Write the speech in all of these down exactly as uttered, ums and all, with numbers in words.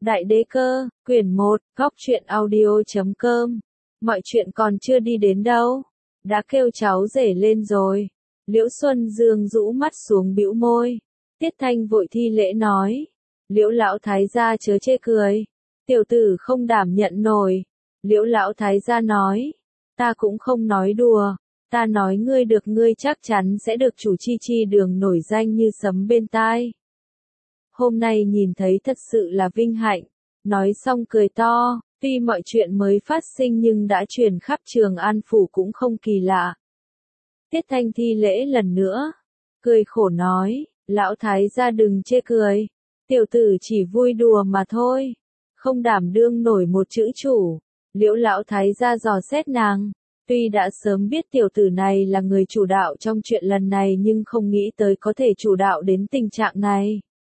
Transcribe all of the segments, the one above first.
Đại Đế Cơ, quyển một, góc truyện audio chấm com. Mọi chuyện còn chưa đi đến đâu. Đã kêu cháu rể lên rồi. Liễu Xuân Dương rũ mắt xuống bĩu môi. Tiết Thanh vội thi lễ nói. Liễu lão thái gia chớ chê cười. Tiểu tử không đảm nhận nổi. Liễu lão thái gia nói. Ta cũng không nói đùa. Ta nói ngươi được ngươi chắc chắn sẽ được chủ chi chi đường nổi danh như sấm bên tai. Hôm nay nhìn thấy thật sự là vinh hạnh. Nói xong cười to, tuy mọi chuyện mới phát sinh nhưng đã truyền khắp Trường An Phủ cũng không kỳ lạ. Tiết Thanh thi lễ lần nữa, cười khổ nói, lão thái gia đừng chê cười, tiểu tử chỉ vui đùa mà thôi, không đảm đương nổi một chữ chủ. Liễu lão thái gia dò xét nàng, tuy đã sớm biết tiểu tử này là người chủ đạo trong chuyện lần này nhưng không nghĩ tới có thể chủ đạo đến tình trạng này.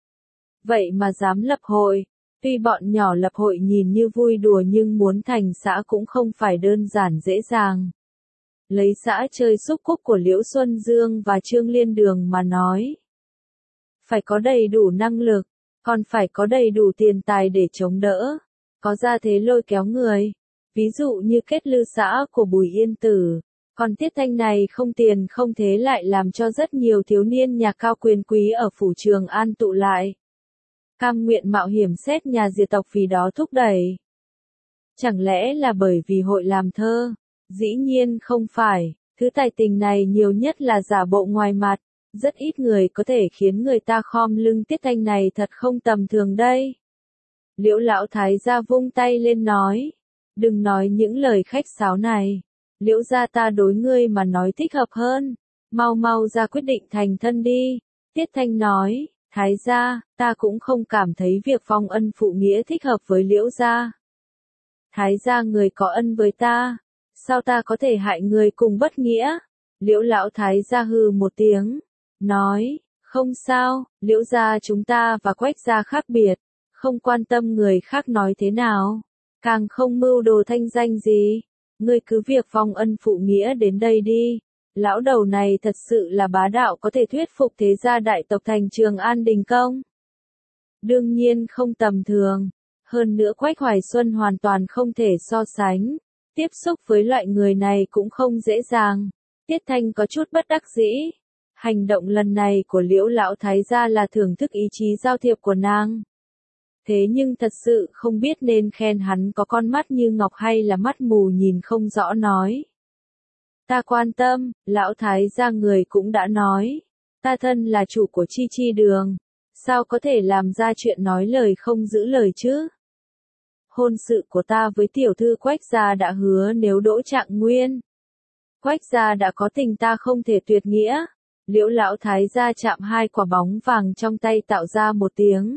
Vậy mà dám lập hội, tuy bọn nhỏ lập hội nhìn như vui đùa nhưng muốn thành xã cũng không phải đơn giản dễ dàng. Lấy xã chơi xúc cúc của Liễu Xuân Dương và Trương Liên Đường mà nói. Phải có đầy đủ năng lực, còn phải có đầy đủ tiền tài để chống đỡ, có ra thế lôi kéo người. Ví dụ như kết lư xã của Bùi Yên Tử, còn Tiết Thanh này không tiền không thế lại làm cho rất nhiều thiếu niên nhà cao quyền quý ở phủ Trường An tụ lại. Cam nguyện mạo hiểm xét nhà diệt tộc vì đó thúc đẩy. Chẳng lẽ là bởi vì hội làm thơ? Dĩ nhiên không phải, thứ tài tình này nhiều nhất là giả bộ ngoài mặt, rất ít người có thể khiến người ta khom lưng. Tiết Thanh này thật không tầm thường đây. Liễu lão thái gia vung tay lên nói, đừng nói những lời khách sáo này, Liễu gia ta đối ngươi mà nói thích hợp hơn, mau mau ra quyết định thành thân đi. Tiết Thanh nói, thái gia, ta cũng không cảm thấy việc phong ân phụ nghĩa thích hợp với Liễu gia. Thái gia người có ân với ta, sao ta có thể hại người cùng bất nghĩa? Liễu lão thái gia hừ một tiếng, nói, không sao, Liễu gia chúng ta và Quách gia khác biệt, không quan tâm người khác nói thế nào, càng không mưu đồ thanh danh gì, ngươi cứ việc phong ân phụ nghĩa đến đây đi. Lão đầu này thật sự là bá đạo, có thể thuyết phục thế gia đại tộc thành Trường An đình công. Đương nhiên không tầm thường, hơn nữa Quách Hoài Xuân hoàn toàn không thể so sánh, tiếp xúc với loại người này cũng không dễ dàng. Tiết Thanh có chút bất đắc dĩ, hành động lần này của Liễu lão thái gia là thưởng thức ý chí giao thiệp của nàng. Thế nhưng thật sự không biết nên khen hắn có con mắt như ngọc hay là mắt mù nhìn không rõ nói. Ta quan tâm, lão thái gia người cũng đã nói, ta thân là chủ của chi chi đường, sao có thể làm ra chuyện nói lời không giữ lời chứ? Hôn sự của ta với tiểu thư Quách gia đã hứa nếu đỗ Trạng Nguyên. Quách gia đã có tình ta không thể tuyệt nghĩa. Liễu lão thái gia chạm hai quả bóng vàng trong tay tạo ra một tiếng.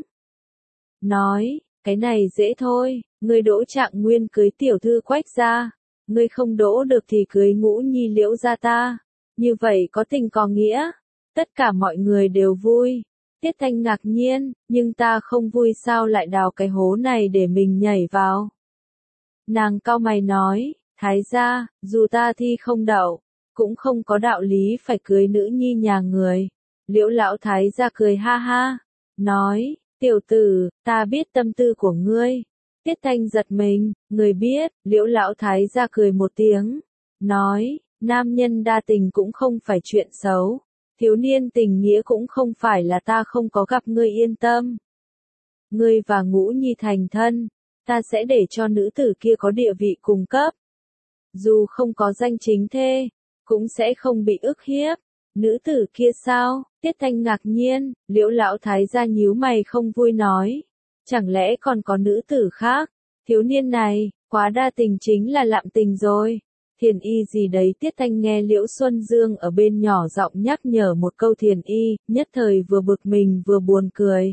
Nói, cái này dễ thôi, ngươi đỗ Trạng Nguyên cưới tiểu thư Quách gia. Ngươi không đỗ được thì cưới Ngũ Nhi Liễu gia ta. Như vậy có tình có nghĩa. Tất cả mọi người đều vui. Tiết Thanh ngạc nhiên, nhưng ta không vui sao lại đào cái hố này để mình nhảy vào. Nàng cau mày nói, thái gia, dù ta thi không đậu, cũng không có đạo lý phải cưới nữ nhi nhà người. Liễu lão thái gia cười ha ha, nói, tiểu tử, ta biết tâm tư của ngươi. Tiết Thanh giật mình, người biết, Liễu lão thái gia cười một tiếng, nói, nam nhân đa tình cũng không phải chuyện xấu, thiếu niên tình nghĩa cũng không phải là ta không có gặp ngươi yên tâm. Ngươi và Ngũ Nhi thành thân, ta sẽ để cho nữ tử kia có địa vị cùng cấp. Dù không có danh chính thê, cũng sẽ không bị ức hiếp. Nữ tử kia sao? Tiết Thanh ngạc nhiên, Liễu lão thái gia nhíu mày không vui nói. Chẳng lẽ còn có nữ tử khác? Thiếu niên này, quá đa tình chính là lạm tình rồi. Thiền y gì đấy? Tiết Thanh nghe Liễu Xuân Dương ở bên nhỏ giọng nhắc nhở một câu thiền y, nhất thời vừa bực mình vừa buồn cười.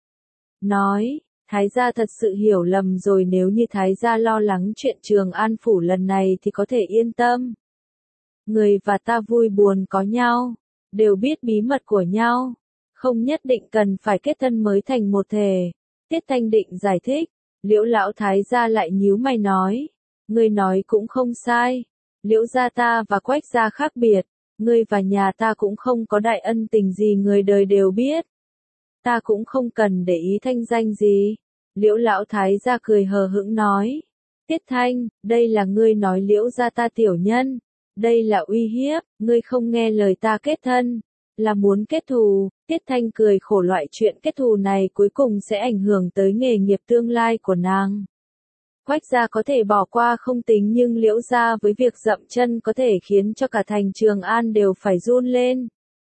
Nói, thái gia thật sự hiểu lầm rồi, nếu như thái gia lo lắng chuyện Trường An Phủ lần này thì có thể yên tâm. Người và ta vui buồn có nhau, đều biết bí mật của nhau, không nhất định cần phải kết thân mới thành một thể. Tiết Thanh định giải thích, Liễu lão thái gia lại nhíu mày nói, ngươi nói cũng không sai, Liễu gia ta và Quách gia khác biệt, ngươi và nhà ta cũng không có đại ân tình gì người đời đều biết. Ta cũng không cần để ý thanh danh gì, Liễu lão thái gia cười hờ hững nói. Tiết Thanh, đây là ngươi nói Liễu gia ta tiểu nhân. Đây là uy hiếp, ngươi không nghe lời ta kết thân. Là muốn kết thù. Tiết Thanh cười khổ, loại chuyện kết thù này cuối cùng sẽ ảnh hưởng tới nghề nghiệp tương lai của nàng. Quách gia có thể bỏ qua không tính, nhưng Liễu gia với việc dậm chân có thể khiến cho cả thành Trường An đều phải run lên.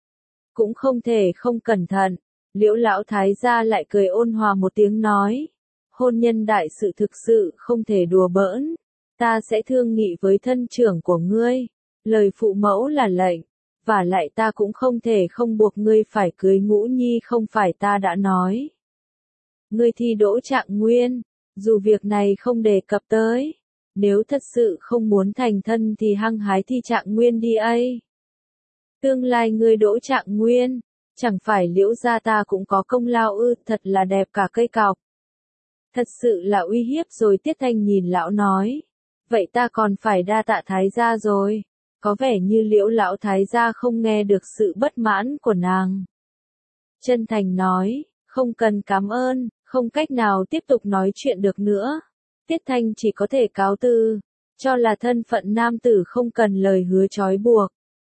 Cũng không thể không cẩn thận. Liễu lão thái gia lại cười ôn hòa một tiếng nói. Hôn nhân đại sự thực sự không thể đùa bỡn. Ta sẽ thương nghị với thân trưởng của ngươi. Lời phụ mẫu là lệnh. Và lại ta cũng không thể không buộc ngươi phải cưới Ngũ Nhi, không phải ta đã nói. Ngươi thi đỗ Trạng Nguyên. Dù việc này không đề cập tới. Nếu thật sự không muốn thành thân thì hăng hái thi Trạng Nguyên đi ấy. Tương lai ngươi đỗ Trạng Nguyên. Chẳng phải Liễu gia ta cũng có công lao ư? Thật là đẹp cả cây cọc. Thật sự là uy hiếp rồi. Tiết Thanh nhìn lão nói. Vậy ta còn phải đa tạ thái gia rồi. Có vẻ như Liễu lão thái gia không nghe được sự bất mãn của nàng. Chân thành nói. Không cần cảm ơn. Không cách nào tiếp tục nói chuyện được nữa. Tiết Thanh chỉ có thể cáo từ. Cho là thân phận nam tử không cần lời hứa trói buộc.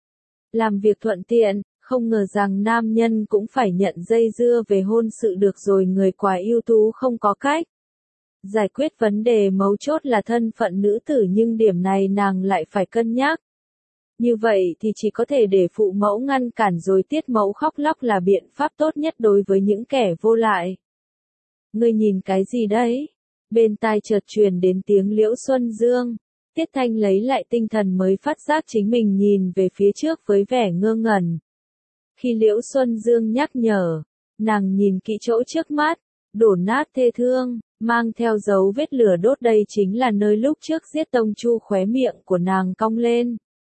Làm việc thuận tiện. Không ngờ rằng nam nhân cũng phải nhận dây dưa về hôn sự được rồi. Người quá ưu tú không có cách giải quyết vấn đề mấu chốt là thân phận nữ tử, nhưng điểm này nàng lại phải cân nhắc. Như vậy thì chỉ có thể để phụ mẫu ngăn cản rồi Tiết mẫu khóc lóc là biện pháp tốt nhất đối với những kẻ vô lại. Ngươi nhìn cái gì đấy? Bên tai chợt truyền đến tiếng Liễu Xuân Dương. Tiết Thanh lấy lại tinh thần mới phát giác chính mình nhìn về phía trước với vẻ ngơ ngẩn. Khi Liễu Xuân Dương nhắc nhở, nàng nhìn kỹ chỗ trước mắt, đổ nát thê thương, mang theo dấu vết lửa đốt, đây chính là nơi lúc trước giết Tông Chu. Khóe miệng của nàng cong lên.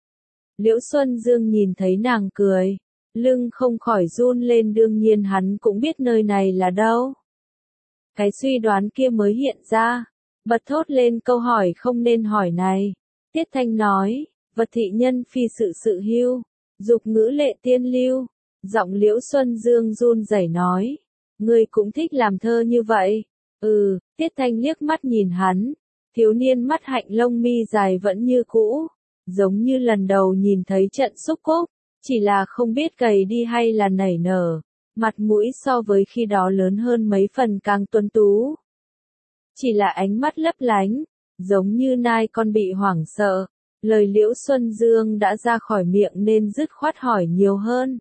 Liễu Xuân Dương nhìn thấy nàng cười, lưng không khỏi run lên, đương nhiên hắn cũng biết nơi này là đâu. Cái suy đoán kia mới hiện ra, bật thốt lên câu hỏi không nên hỏi này. Tiết Thanh nói, vật thị nhân phi sự sự hưu, dục ngữ lệ tiên lưu. Giọng Liễu Xuân Dương run rẩy nói, ngươi cũng thích làm thơ như vậy? Ừ. Tiết Thanh liếc mắt nhìn hắn, thiếu niên mắt hạnh lông mi dài vẫn như cũ, giống như lần đầu nhìn thấy trận xúc cúc, chỉ là không biết cày đi hay là nảy nở, mặt mũi so với khi đó lớn hơn mấy phần, càng tuấn tú. Chỉ là ánh mắt lấp lánh, giống như nai con bị hoảng sợ. Lời Liễu Xuân Dương đã ra khỏi miệng nên dứt khoát hỏi nhiều hơn.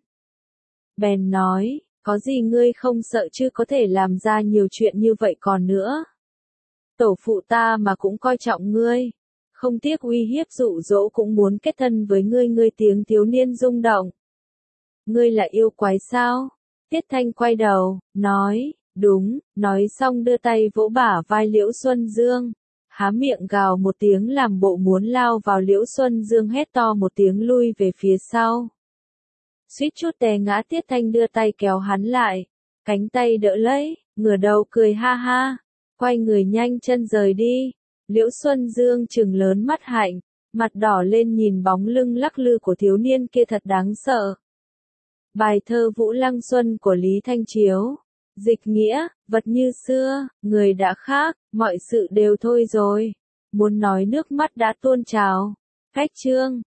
Bèn nói, có gì ngươi không sợ chứ, có thể làm ra nhiều chuyện như vậy còn nữa. Tổ phụ ta mà cũng coi trọng ngươi, không tiếc uy hiếp dụ dỗ cũng muốn kết thân với ngươi. Ngươi tiếng thiếu niên rung động. Ngươi là yêu quái sao? Tiết Thanh quay đầu, nói, đúng, nói xong đưa tay vỗ bả vai Liễu Xuân Dương, há miệng gào một tiếng làm bộ muốn lao vào. Liễu Xuân Dương hét to một tiếng lui về phía sau. Suýt chút té ngã. Tiết Thanh đưa tay kéo hắn lại, cánh tay đỡ lấy, ngửa đầu cười ha ha, quay người nhanh chân rời đi. Liễu Xuân Dương trừng lớn mắt hạnh, mặt đỏ lên nhìn bóng lưng lắc lư của thiếu niên kia thật đáng sợ. Bài thơ Vũ Lăng Xuân của Lý Thanh Chiếu. Dịch nghĩa, vật như xưa, người đã khác, mọi sự đều thôi rồi. Muốn nói nước mắt đã tuôn trào. Cách chương.